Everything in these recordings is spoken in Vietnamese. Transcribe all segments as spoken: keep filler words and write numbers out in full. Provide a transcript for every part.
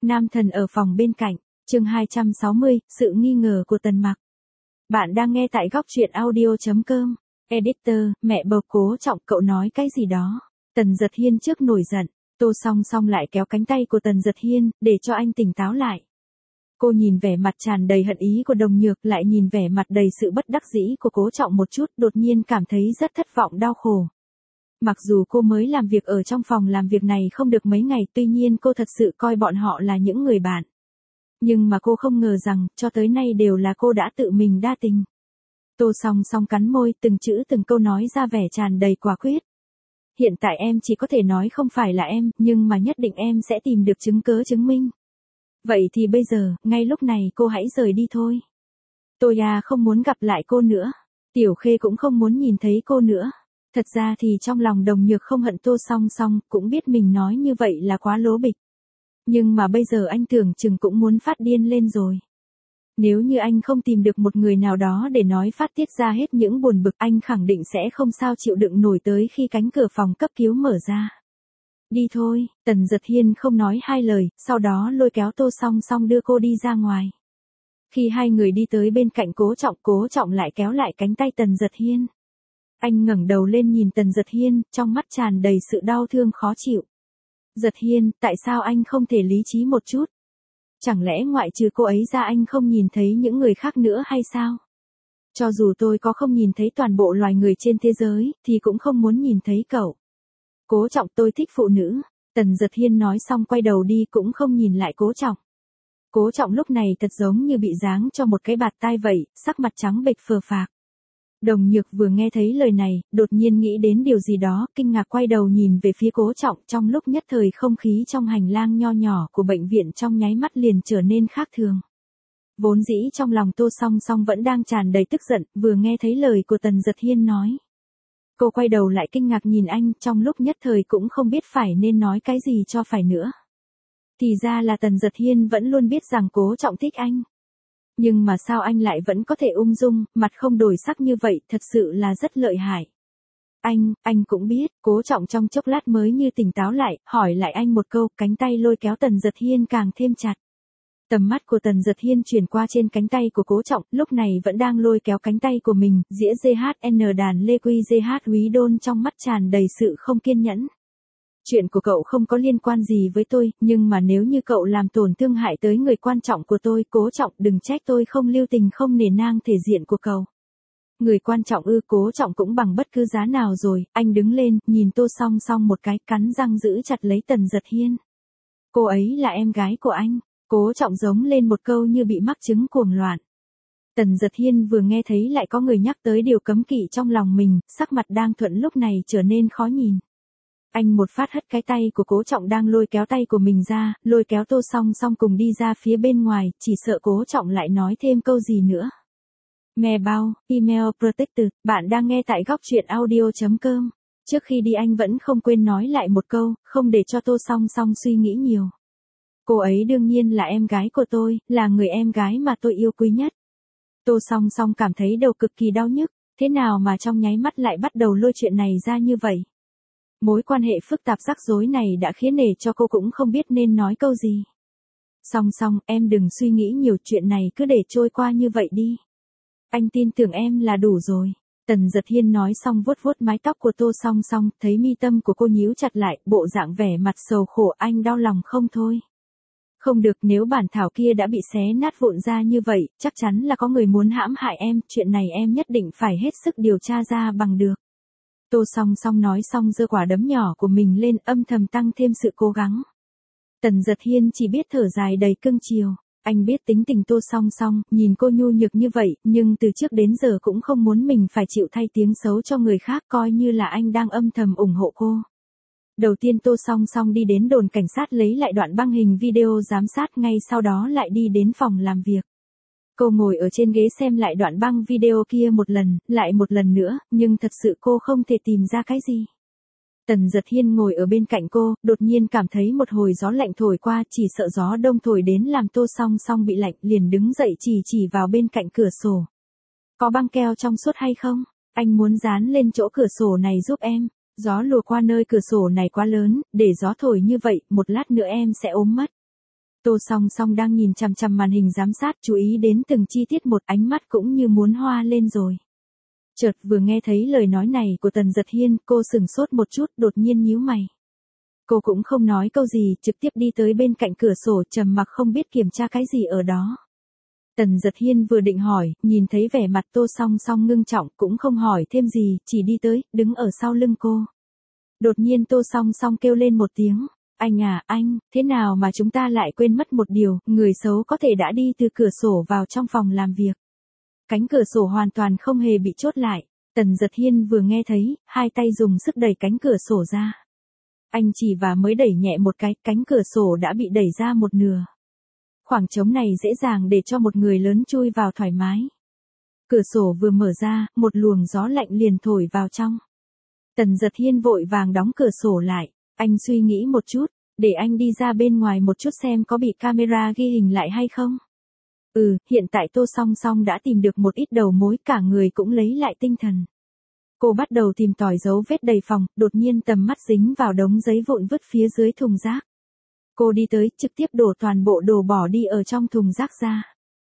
Nam thần ở phòng bên cạnh, chương hai trăm sáu mươi, sự nghi ngờ của Tần Mặc. Bạn đang nghe tại góc truyện audio.com. Editor, mẹ bầu Cố Trọng, cậu nói cái gì đó? Tần Giật Hiên trước nổi giận, Tô Song Song lại kéo cánh tay của Tần Giật Hiên, để cho anh tỉnh táo lại. Cô nhìn vẻ mặt tràn đầy hận ý của Đồng Nhược, lại nhìn vẻ mặt đầy sự bất đắc dĩ của Cố Trọng một chút, đột nhiên cảm thấy rất thất vọng đau khổ. Mặc dù cô mới làm việc ở trong phòng làm việc này không được mấy ngày, tuy nhiên cô thật sự coi bọn họ là những người bạn. Nhưng mà cô không ngờ rằng, cho tới nay đều là cô đã tự mình đa tình. Tô Song Song cắn môi, từng chữ từng câu nói ra vẻ tràn đầy quả quyết. Hiện tại em chỉ có thể nói không phải là em, nhưng mà nhất định em sẽ tìm được chứng cớ chứng minh. Vậy thì bây giờ, ngay lúc này cô hãy rời đi thôi. Tôi à không muốn gặp lại cô nữa. Tiểu Khê cũng không muốn nhìn thấy cô nữa. Thật ra thì trong lòng Đồng Nhược không hận Tô Song Song, cũng biết mình nói như vậy là quá lố bịch. Nhưng mà bây giờ anh tưởng chừng cũng muốn phát điên lên rồi. Nếu như anh không tìm được một người nào đó để nói phát tiết ra hết những buồn bực, anh khẳng định sẽ không sao chịu đựng nổi tới khi cánh cửa phòng cấp cứu mở ra. Đi thôi, Tần Giật Hiên không nói hai lời, sau đó lôi kéo Tô Song Song đưa cô đi ra ngoài. Khi hai người đi tới bên cạnh Cố Trọng, Cố Trọng lại kéo lại cánh tay Tần Giật Hiên. Anh ngẩng đầu lên nhìn Tần Giật Hiên, trong mắt tràn đầy sự đau thương khó chịu. Giật Hiên, tại sao anh không thể lý trí một chút? Chẳng lẽ ngoại trừ cô ấy ra anh không nhìn thấy những người khác nữa hay sao? Cho dù tôi có không nhìn thấy toàn bộ loài người trên thế giới, thì cũng không muốn nhìn thấy cậu. Cố Trọng, tôi thích phụ nữ. Tần Giật Hiên nói xong quay đầu đi cũng không nhìn lại Cố Trọng. Cố Trọng lúc này thật giống như bị giáng cho một cái bạt tai vậy, sắc mặt trắng bệch phờ phạc. Đồng Nhược vừa nghe thấy lời này, đột nhiên nghĩ đến điều gì đó, kinh ngạc quay đầu nhìn về phía Cố Trọng, trong lúc nhất thời không khí trong hành lang nho nhỏ của bệnh viện trong nháy mắt liền trở nên khác thường. Vốn dĩ trong lòng Tô Song Song vẫn đang tràn đầy tức giận, vừa nghe thấy lời của Tần Giật Hiên nói. Cô quay đầu lại kinh ngạc nhìn anh, trong lúc nhất thời cũng không biết phải nên nói cái gì cho phải nữa. Thì ra là Tần Giật Hiên vẫn luôn biết rằng Cố Trọng thích anh. Nhưng mà sao anh lại vẫn có thể ung dung, mặt không đổi sắc như vậy, thật sự là rất lợi hại. Anh, anh cũng biết, Cố Trọng trong chốc lát mới như tỉnh táo lại, hỏi lại anh một câu, cánh tay lôi kéo Tần Giật Hiên càng thêm chặt. Tầm mắt của Tần Giật Hiên chuyển qua trên cánh tay của Cố Trọng, lúc này vẫn đang lôi kéo cánh tay của mình, dĩa giê hát en đàn Lê Quy giê hát Úy Đôn trong mắt tràn đầy sự không kiên nhẫn. Chuyện của cậu không có liên quan gì với tôi, nhưng mà nếu như cậu làm tổn thương hại tới người quan trọng của tôi, Cố Trọng, đừng trách tôi không lưu tình không nể nang thể diện của cậu. Người quan trọng ư? Cố Trọng cũng bằng bất cứ giá nào rồi, anh đứng lên, nhìn Tô Song Song một cái, cắn răng giữ chặt lấy Tần Giật Hiên. Cô ấy là em gái của anh. Cố Trọng giống lên một câu như bị mắc chứng cuồng loạn. Tần Giật Hiên vừa nghe thấy lại có người nhắc tới điều cấm kỵ trong lòng mình, sắc mặt đang thuận lúc này trở nên khó nhìn. Anh một phát hất cái tay của Cố Trọng đang lôi kéo tay của mình ra, lôi kéo Tô Song Song cùng đi ra phía bên ngoài, chỉ sợ Cố Trọng lại nói thêm câu gì nữa. Mè bao, email protected, bạn đang nghe tại góc truyện audio.com. Trước khi đi anh vẫn không quên nói lại một câu, không để cho Tô Song Song suy nghĩ nhiều. Cô ấy đương nhiên là em gái của tôi, là người em gái mà tôi yêu quý nhất. Tô Song Song cảm thấy đầu cực kỳ đau nhức, thế nào mà trong nháy mắt lại bắt đầu lôi chuyện này ra như vậy. Mối quan hệ phức tạp rắc rối này đã khiến nể cho cô cũng không biết nên nói câu gì. Song Song, em đừng suy nghĩ nhiều, chuyện này cứ để trôi qua như vậy đi. Anh tin tưởng em là đủ rồi. Tần Giật Hiên nói xong vuốt vuốt mái tóc của Tô Song Song, thấy mi tâm của cô nhíu chặt lại, bộ dạng vẻ mặt sầu khổ, anh đau lòng không thôi. Không được, nếu bản thảo kia đã bị xé nát vụn ra như vậy, chắc chắn là có người muốn hãm hại em, chuyện này em nhất định phải hết sức điều tra ra bằng được. Tô Song Song nói xong giơ quả đấm nhỏ của mình lên, âm thầm tăng thêm sự cố gắng. Tần Giật Hiên chỉ biết thở dài đầy cưng chiều. Anh biết tính tình Tô Song Song, nhìn cô nhu nhược như vậy, nhưng từ trước đến giờ cũng không muốn mình phải chịu thay tiếng xấu cho người khác, coi như là anh đang âm thầm ủng hộ cô. Đầu tiên Tô Song Song đi đến đồn cảnh sát lấy lại đoạn băng hình video giám sát, ngay sau đó lại đi đến phòng làm việc. Cô ngồi ở trên ghế xem lại đoạn băng video kia một lần, lại một lần nữa, nhưng thật sự cô không thể tìm ra cái gì. Tần Giật Hiên ngồi ở bên cạnh cô, đột nhiên cảm thấy một hồi gió lạnh thổi qua, chỉ sợ gió đông thổi đến làm Tô Song Song bị lạnh, liền đứng dậy chỉ chỉ vào bên cạnh cửa sổ. Có băng keo trong suốt hay không? Anh muốn dán lên chỗ cửa sổ này giúp em. Gió lùa qua nơi cửa sổ này quá lớn, để gió thổi như vậy, một lát nữa em sẽ ốm mất. Tô Song Song đang nhìn chằm chằm màn hình giám sát, chú ý đến từng chi tiết một, ánh mắt cũng như muốn hoa lên rồi. Chợt vừa nghe thấy lời nói này của Tần Giật Hiên, cô sửng sốt một chút, đột nhiên nhíu mày. Cô cũng không nói câu gì, trực tiếp đi tới bên cạnh cửa sổ, trầm mặc không biết kiểm tra cái gì ở đó. Tần Giật Hiên vừa định hỏi, nhìn thấy vẻ mặt Tô Song Song ngưng trọng, cũng không hỏi thêm gì, chỉ đi tới, đứng ở sau lưng cô. Đột nhiên Tô Song Song kêu lên một tiếng. Anh à, anh, thế nào mà chúng ta lại quên mất một điều, người xấu có thể đã đi từ cửa sổ vào trong phòng làm việc. Cánh cửa sổ hoàn toàn không hề bị chốt lại. Tần Giật Hiên vừa nghe thấy, hai tay dùng sức đẩy cánh cửa sổ ra. Anh chỉ và mới đẩy nhẹ một cái, cánh cửa sổ đã bị đẩy ra một nửa. Khoảng trống này dễ dàng để cho một người lớn chui vào thoải mái. Cửa sổ vừa mở ra, một luồng gió lạnh liền thổi vào trong. Tần Giật Hiên vội vàng đóng cửa sổ lại. Anh suy nghĩ một chút, để anh đi ra bên ngoài một chút xem có bị camera ghi hình lại hay không. Ừ, hiện tại Tô Song Song đã tìm được một ít đầu mối, cả người cũng lấy lại tinh thần. Cô bắt đầu tìm tòi dấu vết đầy phòng, đột nhiên tầm mắt dính vào đống giấy vụn vứt phía dưới thùng rác. Cô đi tới, trực tiếp đổ toàn bộ đồ bỏ đi ở trong thùng rác ra.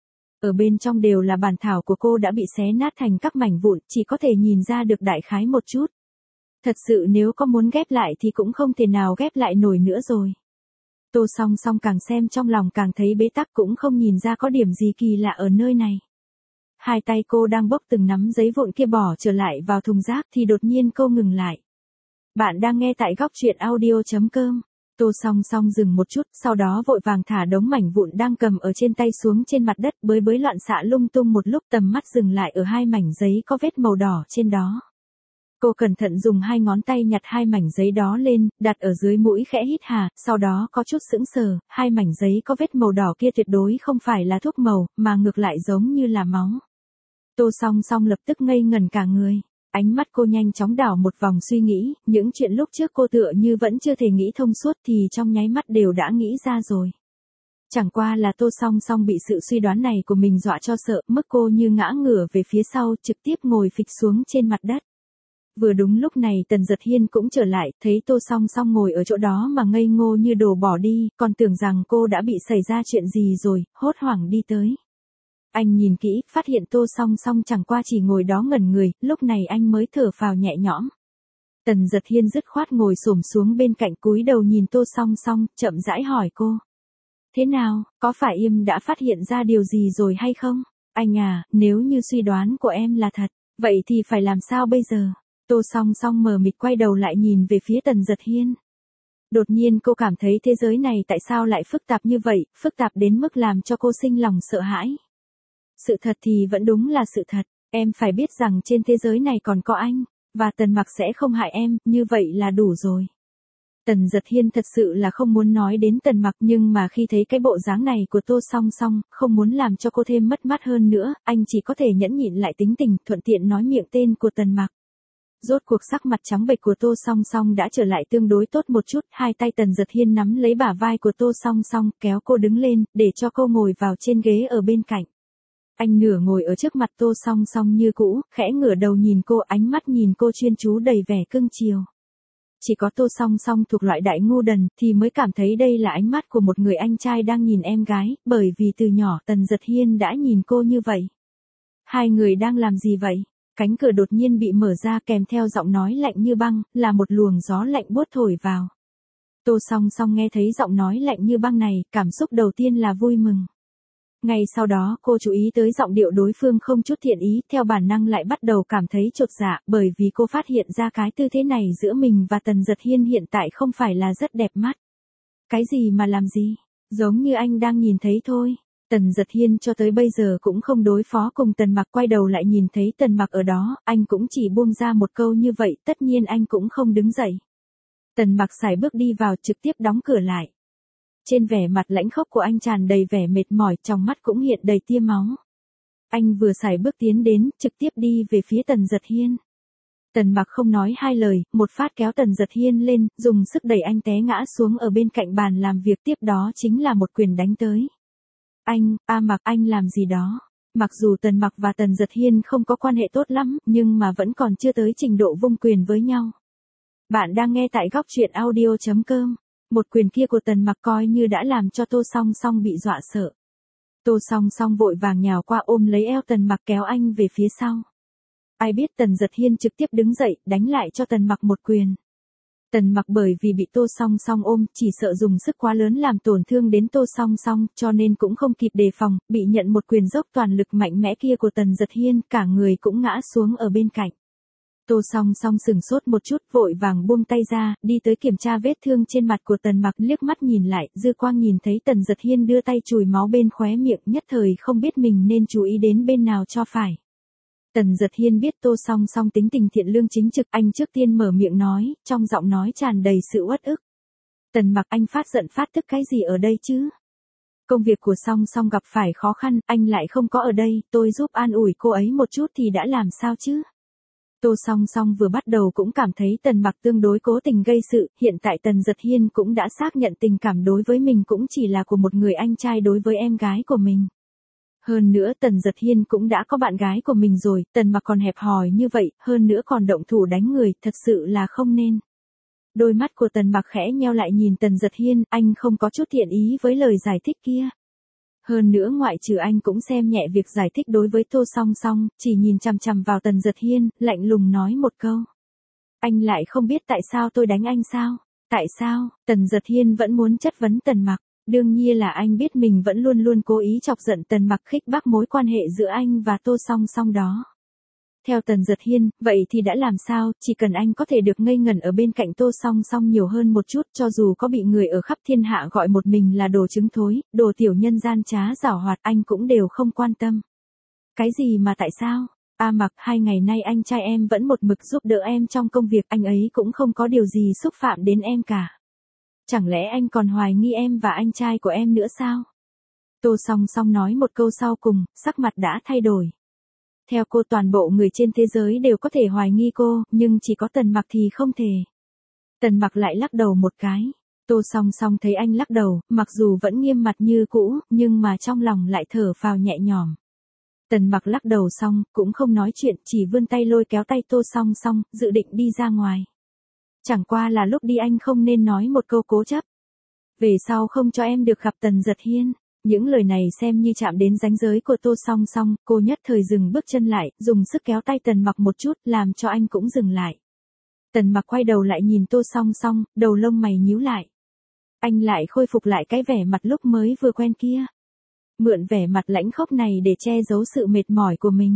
Ở bên trong đều là bản thảo của cô đã bị xé nát thành các mảnh vụn, chỉ có thể nhìn ra được đại khái một chút. Thật sự nếu có muốn ghép lại thì cũng không thể nào ghép lại nổi nữa rồi. Tô Song Song càng xem trong lòng càng thấy bế tắc, cũng không nhìn ra có điểm gì kỳ lạ ở nơi này. Hai tay cô đang bốc từng nắm giấy vụn kia bỏ trở lại vào thùng rác thì đột nhiên cô ngừng lại. Bạn đang nghe tại góc truyện audio chấm com. Tô Song Song dừng một chút, sau đó vội vàng thả đống mảnh vụn đang cầm ở trên tay xuống trên mặt đất, bới bới loạn xạ lung tung một lúc, tầm mắt dừng lại ở hai mảnh giấy có vết màu đỏ trên đó. Cô cẩn thận dùng hai ngón tay nhặt hai mảnh giấy đó lên, đặt ở dưới mũi khẽ hít hà, sau đó có chút sững sờ, hai mảnh giấy có vết màu đỏ kia tuyệt đối không phải là thuốc màu, mà ngược lại giống như là máu. Tô Song Song lập tức ngây ngẩn cả người, ánh mắt cô nhanh chóng đảo một vòng suy nghĩ, những chuyện lúc trước cô tựa như vẫn chưa thể nghĩ thông suốt thì trong nháy mắt đều đã nghĩ ra rồi. Chẳng qua là Tô Song Song bị sự suy đoán này của mình dọa cho sợ, mức cô như ngã ngửa về phía sau, trực tiếp ngồi phịch xuống trên mặt đất. Vừa đúng lúc này Tần Giật Hiên cũng trở lại, thấy Tô Song Song ngồi ở chỗ đó mà ngây ngô như đồ bỏ đi, còn tưởng rằng cô đã bị xảy ra chuyện gì rồi, hốt hoảng đi tới. Anh nhìn kỹ, phát hiện Tô Song Song chẳng qua chỉ ngồi đó ngẩn người, lúc này anh mới thở phào nhẹ nhõm. Tần Giật Hiên dứt khoát ngồi xổm xuống bên cạnh, cúi đầu nhìn Tô Song Song, chậm rãi hỏi cô. Thế nào, có phải em đã phát hiện ra điều gì rồi hay không? Anh à, nếu như suy đoán của em là thật, vậy thì phải làm sao bây giờ? Tô Song Song mờ mịt quay đầu lại nhìn về phía Tần Giật Hiên. Đột nhiên cô cảm thấy thế giới này tại sao lại phức tạp như vậy, phức tạp đến mức làm cho cô sinh lòng sợ hãi. Sự thật thì vẫn đúng là sự thật, em phải biết rằng trên thế giới này còn có anh, và Tần Mặc sẽ không hại em, như vậy là đủ rồi. Tần Giật Hiên thật sự là không muốn nói đến Tần Mặc, nhưng mà khi thấy cái bộ dáng này của Tô Song Song, không muốn làm cho cô thêm mất mát hơn nữa, anh chỉ có thể nhẫn nhịn lại tính tình, thuận tiện nói miệng tên của Tần Mặc. Rốt cuộc sắc mặt trắng bệch của Tô Song Song đã trở lại tương đối tốt một chút, hai tay Tần Giật Hiên nắm lấy bả vai của Tô Song Song, kéo cô đứng lên, để cho cô ngồi vào trên ghế ở bên cạnh. Anh nửa ngồi ở trước mặt Tô Song Song như cũ, khẽ ngửa đầu nhìn cô, ánh mắt nhìn cô chuyên chú đầy vẻ cưng chiều. Chỉ có Tô Song Song thuộc loại đại ngu đần thì mới cảm thấy đây là ánh mắt của một người anh trai đang nhìn em gái, bởi vì từ nhỏ Tần Giật Hiên đã nhìn cô như vậy. Hai người đang làm gì vậy? Cánh cửa đột nhiên bị mở ra, kèm theo giọng nói lạnh như băng, là một luồng gió lạnh buốt thổi vào. Tô Song Song nghe thấy giọng nói lạnh như băng này, cảm xúc đầu tiên là vui mừng. Ngay sau đó cô chú ý tới giọng điệu đối phương không chút thiện ý, theo bản năng lại bắt đầu cảm thấy chột dạ, bởi vì cô phát hiện ra cái tư thế này giữa mình và Tần Giật Hiên hiện tại không phải là rất đẹp mắt. Cái gì mà làm gì? Giống như anh đang nhìn thấy thôi. Tần Giật Hiên cho tới bây giờ cũng không đối phó cùng Tần Mặc, quay đầu lại nhìn thấy Tần Mặc ở đó, anh cũng chỉ buông ra một câu như vậy, tất nhiên anh cũng không đứng dậy. Tần Mặc sải bước đi vào, trực tiếp đóng cửa lại. Trên vẻ mặt lãnh khốc của anh tràn đầy vẻ mệt mỏi, trong mắt cũng hiện đầy tia máu. Anh vừa sải bước tiến đến, trực tiếp đi về phía Tần Giật Hiên. Tần Mặc không nói hai lời, một phát kéo Tần Giật Hiên lên, dùng sức đẩy anh té ngã xuống ở bên cạnh bàn làm việc, tiếp đó chính là một quyền đánh tới. Anh, a Mặc, anh làm gì đó? Mặc dù Tần Mặc và Tần Giật Hiên không có quan hệ tốt lắm, nhưng mà vẫn còn chưa tới trình độ vung quyền với nhau. Bạn đang nghe tại góc truyện audio chấm com. Một quyền kia của Tần Mặc coi như đã làm cho Tô Song Song bị dọa sợ. Tô Song Song vội vàng nhào qua ôm lấy eo Tần Mặc kéo anh về phía sau. Ai biết Tần Giật Hiên trực tiếp đứng dậy đánh lại cho Tần Mặc một quyền. Tần Mặc bởi vì bị Tô Song Song ôm, chỉ sợ dùng sức quá lớn làm tổn thương đến Tô Song Song, cho nên cũng không kịp đề phòng, bị nhận một quyền dốc toàn lực mạnh mẽ kia của Tần Giật Hiên, cả người cũng ngã xuống ở bên cạnh. Tô Song Song sừng sốt một chút, vội vàng buông tay ra, đi tới kiểm tra vết thương trên mặt của Tần Mặc, liếc mắt nhìn lại, dư quang nhìn thấy Tần Giật Hiên đưa tay chùi máu bên khóe miệng, nhất thời không biết mình nên chú ý đến bên nào cho phải. Tần Giật Hiên biết Tô Song Song tính tình thiện lương chính trực, anh trước tiên mở miệng nói, trong giọng nói tràn đầy sự uất ức. Tần Mặc, anh phát giận phát tức cái gì ở đây chứ? Công việc của Song Song gặp phải khó khăn, anh lại không có ở đây, tôi giúp an ủi cô ấy một chút thì đã làm sao chứ? Tô Song Song vừa bắt đầu cũng cảm thấy Tần Mặc tương đối cố tình gây sự, hiện tại Tần Giật Hiên cũng đã xác nhận tình cảm đối với mình cũng chỉ là của một người anh trai đối với em gái của mình. Hơn nữa Tần Giật Hiên cũng đã có bạn gái của mình rồi, Tần Mặc còn hẹp hòi như vậy, hơn nữa còn động thủ đánh người, thật sự là không nên. Đôi mắt của Tần Mặc khẽ nheo lại nhìn Tần Giật Hiên, anh không có chút thiện ý với lời giải thích kia. Hơn nữa ngoại trừ anh cũng xem nhẹ việc giải thích đối với Tô Song Song, chỉ nhìn chằm chằm vào Tần Giật Hiên, lạnh lùng nói một câu. Anh lại không biết tại sao tôi đánh anh sao? Tại sao? Tần Giật Hiên vẫn muốn chất vấn Tần Mặc. Đương nhiên là anh biết mình vẫn luôn luôn cố ý chọc giận Tần Mặc, khích bác mối quan hệ giữa anh và Tô Song Song đó. Theo Tần Giật Hiên, vậy thì đã làm sao, chỉ cần anh có thể được ngây ngẩn ở bên cạnh Tô Song Song nhiều hơn một chút, cho dù có bị người ở khắp thiên hạ gọi một mình là đồ trứng thối, đồ tiểu nhân gian trá giảo hoạt, anh cũng đều không quan tâm. Cái gì mà tại sao? A Mặc, hai ngày nay anh trai em vẫn một mực giúp đỡ em trong công việc, anh ấy cũng không có điều gì xúc phạm đến em cả. Chẳng lẽ anh còn hoài nghi em và anh trai của em nữa sao? Tô Song Song nói một câu sau cùng, sắc mặt đã thay đổi. Theo cô, toàn bộ người trên thế giới đều có thể hoài nghi cô, nhưng chỉ có Tần Mặc thì không thể. Tần Mặc lại lắc đầu một cái. Tô Song Song thấy anh lắc đầu, mặc dù vẫn nghiêm mặt như cũ, nhưng mà trong lòng lại thở phào nhẹ nhõm. Tần Mặc lắc đầu xong, cũng không nói chuyện, chỉ vươn tay lôi kéo tay Tô Song Song, dự định đi ra ngoài. Chẳng qua là lúc đi anh không nên nói một câu cố chấp. Về sau không cho em được gặp Tần Giật Hiên. Những lời này xem như chạm đến ranh giới của Tô Song Song, cô nhất thời dừng bước chân lại, dùng sức kéo tay Tần Mặc một chút, làm cho anh cũng dừng lại. Tần Mặc quay đầu lại nhìn Tô Song Song, đầu lông mày nhíu lại. Anh lại khôi phục lại cái vẻ mặt lúc mới vừa quen kia. Mượn vẻ mặt lãnh khốc này để che giấu sự mệt mỏi của mình.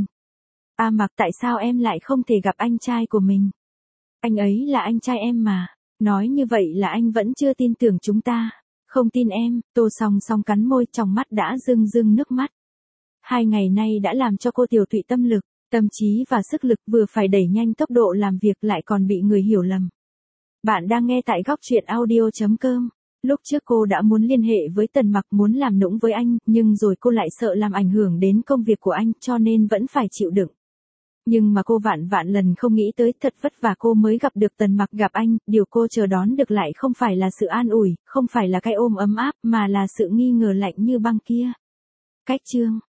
A Mặc, tại sao em lại không thể gặp anh trai của mình? Anh ấy là anh trai em mà. Nói như vậy là anh vẫn chưa tin tưởng chúng ta. Không tin em. Tô Song Song cắn môi, trong mắt đã rưng rưng nước mắt. Hai ngày nay đã làm cho cô tiểu tụy tâm lực, tâm trí và sức lực, vừa phải đẩy nhanh tốc độ làm việc lại còn bị người hiểu lầm. Bạn đang nghe tại góc truyện audio chấm com. Lúc trước cô đã muốn liên hệ với Tần Mặc, muốn làm nũng với anh, nhưng rồi cô lại sợ làm ảnh hưởng đến công việc của anh, cho nên vẫn phải chịu đựng. Nhưng mà cô vạn vạn lần không nghĩ tới, thật vất vả cô mới gặp được Tần Mặc, gặp anh, điều cô chờ đón được lại không phải là sự an ủi, không phải là cái ôm ấm áp, mà là sự nghi ngờ lạnh như băng kia. Cách chương